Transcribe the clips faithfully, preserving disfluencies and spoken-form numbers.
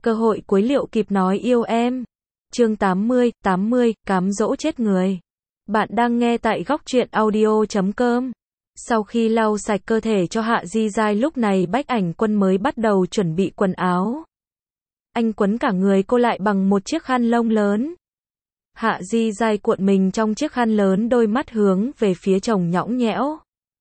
Cơ hội cuối liệu kịp nói yêu em. Chương tám mươi, tám mươi, cám dỗ chết người. Bạn đang nghe tại góc truyện audio chấm com. Sau khi lau sạch cơ thể cho Hạ Di Giai, lúc này Bách Ảnh Quân mới bắt đầu chuẩn bị quần áo. Anh quấn cả người cô lại bằng một chiếc khăn lông lớn. Hạ Di Giai cuộn mình trong chiếc khăn lớn, đôi mắt hướng về phía chồng nhõng nhẽo.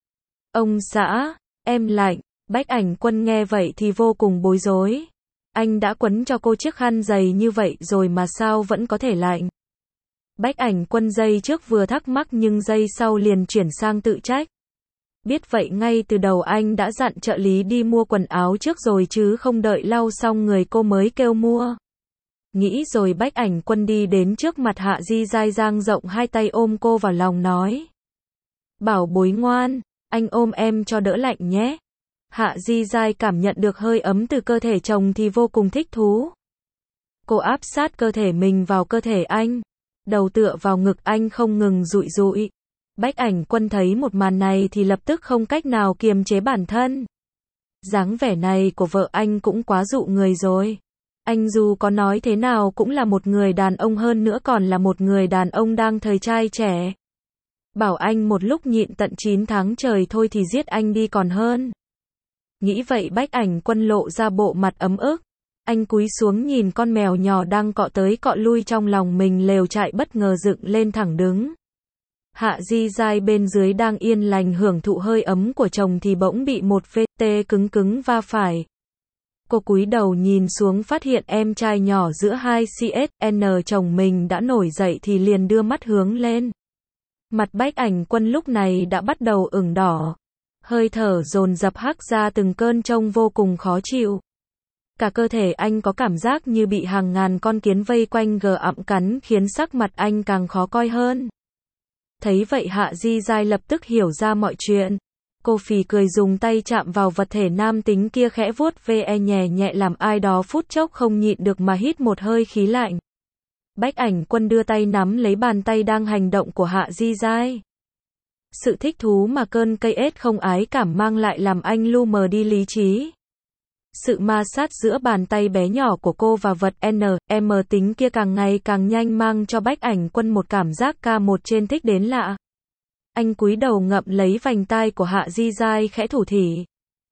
Ông xã, em lạnh. Bách Ảnh Quân nghe vậy thì vô cùng bối rối. Anh đã quấn cho cô chiếc khăn dày như vậy rồi mà sao vẫn có thể lạnh. Bách Ảnh Quân giây trước vừa thắc mắc nhưng giây sau liền chuyển sang tự trách. Biết vậy ngay từ đầu anh đã dặn trợ lý đi mua quần áo trước rồi chứ không đợi lau xong người cô mới kêu mua. Nghĩ rồi Bách Ảnh Quân đi đến trước mặt Hạ Di Giai, dang rộng hai tay ôm cô vào lòng nói. Bảo bối ngoan, anh ôm em cho đỡ lạnh nhé. Hạ Di Giai cảm nhận được hơi ấm từ cơ thể chồng thì vô cùng thích thú. Cô áp sát cơ thể mình vào cơ thể anh, đầu tựa vào ngực anh không ngừng dụi dụi. Bách Ảnh Quân thấy một màn này thì lập tức không cách nào kiềm chế bản thân. Dáng vẻ này của vợ anh cũng quá dụ người rồi. Anh dù có nói thế nào cũng là một người đàn ông, hơn nữa còn là một người đàn ông đang thời trai trẻ. Bảo anh một lúc nhịn tận chín tháng trời thôi thì giết anh đi còn hơn. Nghĩ vậy Bách Ảnh Quân lộ ra bộ mặt ấm ức. Anh cúi xuống nhìn con mèo nhỏ đang cọ tới cọ lui trong lòng mình, lều trại bất ngờ dựng lên thẳng đứng. Hạ Di Giai bên dưới đang yên lành hưởng thụ hơi ấm của chồng thì bỗng bị một vết tê cứng cứng va phải. Cô cúi đầu nhìn xuống phát hiện em trai nhỏ giữa hai xê ét en chồng mình đã nổi dậy thì liền đưa mắt hướng lên. Mặt Bách Ảnh Quân lúc này đã bắt đầu ửng đỏ. Hơi thở dồn dập hắc ra từng cơn, trông vô cùng khó chịu. Cả cơ thể anh có cảm giác như bị hàng ngàn con kiến vây quanh gờ ặm cắn, khiến sắc mặt anh càng khó coi hơn. Thấy vậy Hạ Di Giai lập tức hiểu ra mọi chuyện. Cô phì cười dùng tay chạm vào vật thể nam tính kia, khẽ vuốt ve nhẹ nhẹ làm ai đó phút chốc không nhịn được mà hít một hơi khí lạnh. Bách Ảnh Quân đưa tay nắm lấy bàn tay đang hành động của Hạ Di Giai. Sự thích thú mà cơn cây ết không ái cảm mang lại làm anh lu mờ đi lý trí. Sự ma sát giữa bàn tay bé nhỏ của cô và vật en em tính kia càng ngày càng nhanh, mang cho Bách Ảnh Quân một cảm giác ca một trên thích đến lạ. Anh cúi đầu ngậm lấy vành tai của Hạ Di Giai khẽ thủ thỉ.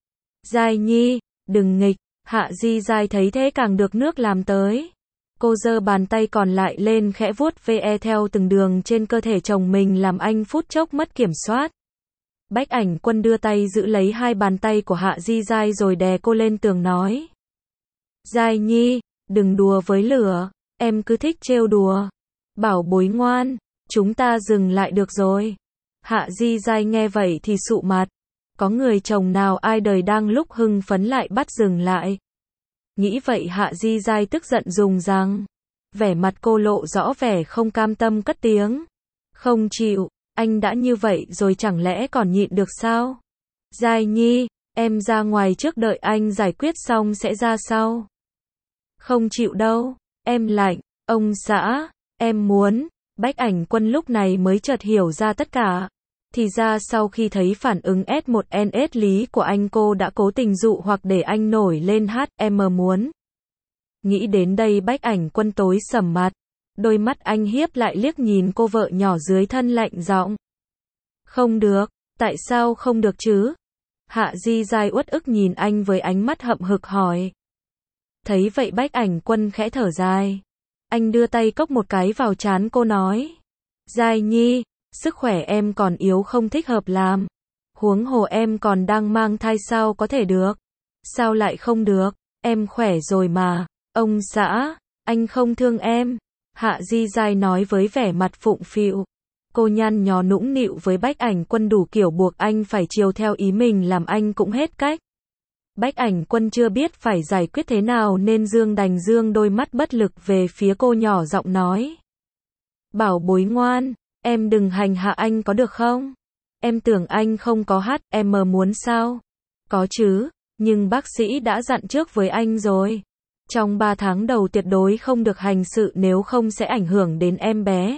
Giai nhi, đừng nghịch. Hạ Di Giai thấy thế càng được nước làm tới. Cô giơ bàn tay còn lại lên khẽ vuốt ve theo từng đường trên cơ thể chồng mình làm anh phút chốc mất kiểm soát. Bách Ảnh Quân đưa tay giữ lấy hai bàn tay của Hạ Di Giai rồi đè cô lên tường nói. Giai nhi, đừng đùa với lửa, em cứ thích trêu đùa. Bảo bối ngoan, chúng ta dừng lại được rồi. Hạ Di Giai nghe vậy thì sụ mặt. Có người chồng nào ai đời đang lúc hưng phấn lại bắt dừng lại. Nghĩ vậy Hạ Di Giai tức giận dùng rằng. Vẻ mặt cô lộ rõ vẻ không cam tâm, cất tiếng. Không chịu, anh đã như vậy rồi chẳng lẽ còn nhịn được sao? Giai nhi, em ra ngoài trước đợi anh giải quyết xong sẽ ra sau. Không chịu đâu, em lạnh, ông xã, em muốn. Bách Ảnh Quân lúc này mới chợt hiểu ra tất cả. Thì ra sau khi thấy phản ứng S một N S lý của anh, cô đã cố tình dụ hoặc để anh nổi lên hát em muốn. Nghĩ đến đây Bách Ảnh Quân tối sầm mặt. Đôi mắt anh hiếp lại liếc nhìn cô vợ nhỏ dưới thân, lạnh giọng. Không được, tại sao không được chứ? Hạ Di Giai uất ức nhìn anh với ánh mắt hậm hực hỏi. Thấy vậy Bách Ảnh Quân khẽ thở dài. Anh đưa tay cốc một cái vào trán cô nói. Giai nhi, sức khỏe em còn yếu không thích hợp làm. Huống hồ em còn đang mang thai, sao có thể được? Sao lại không được? Em khỏe rồi mà. Ông xã, anh không thương em. Hạ Di Giai nói với vẻ mặt phụng phịu. Cô nhăn nhó nũng nịu với Bách Ảnh Quân đủ kiểu buộc anh phải chiều theo ý mình, làm anh cũng hết cách. Bách Ảnh Quân chưa biết phải giải quyết thế nào nên dương đành dương đôi mắt bất lực về phía cô, nhỏ giọng nói. Bảo bối ngoan, em đừng hành hạ anh có được không? Em tưởng anh không có hát em muốn sao? Có chứ, nhưng bác sĩ đã dặn trước với anh rồi. Trong ba tháng đầu tuyệt đối không được hành sự, nếu không sẽ ảnh hưởng đến em bé.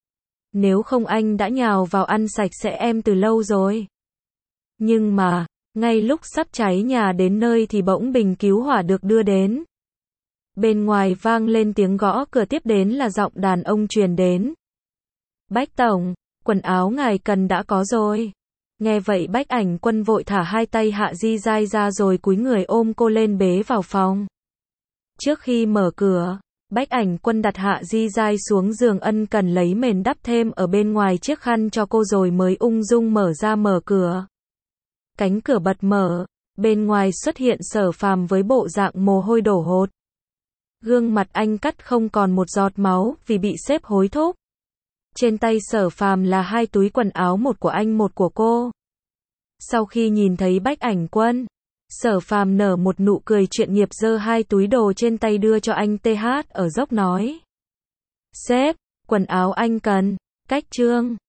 Nếu không anh đã nhào vào ăn sạch sẽ em từ lâu rồi. Nhưng mà, ngay lúc sắp cháy nhà đến nơi thì bỗng bình cứu hỏa được đưa đến. Bên ngoài vang lên tiếng gõ cửa, tiếp đến là giọng đàn ông truyền đến. Bách tổng, quần áo ngài cần đã có rồi. Nghe vậy Bách Ảnh Quân vội thả hai tay Hạ Di Giai ra rồi cúi người ôm cô lên bế vào phòng. Trước khi mở cửa, Bách Ảnh Quân đặt Hạ Di Giai xuống giường, ân cần lấy mền đắp thêm ở bên ngoài chiếc khăn cho cô rồi mới ung dung mở ra mở cửa. Cánh cửa bật mở, bên ngoài xuất hiện Sở Phàm với bộ dạng mồ hôi đổ hột. Gương mặt anh cắt không còn một giọt máu vì bị sếp hối thúc. Trên tay Sở Phàm là hai túi quần áo, một của anh một của cô. Sau khi nhìn thấy Bách Ảnh Quân, Sở Phàm nở một nụ cười chuyên nghiệp, giơ hai túi đồ trên tay đưa cho anh. Th ở dốc nói. Sếp, quần áo anh cần. Cách trương.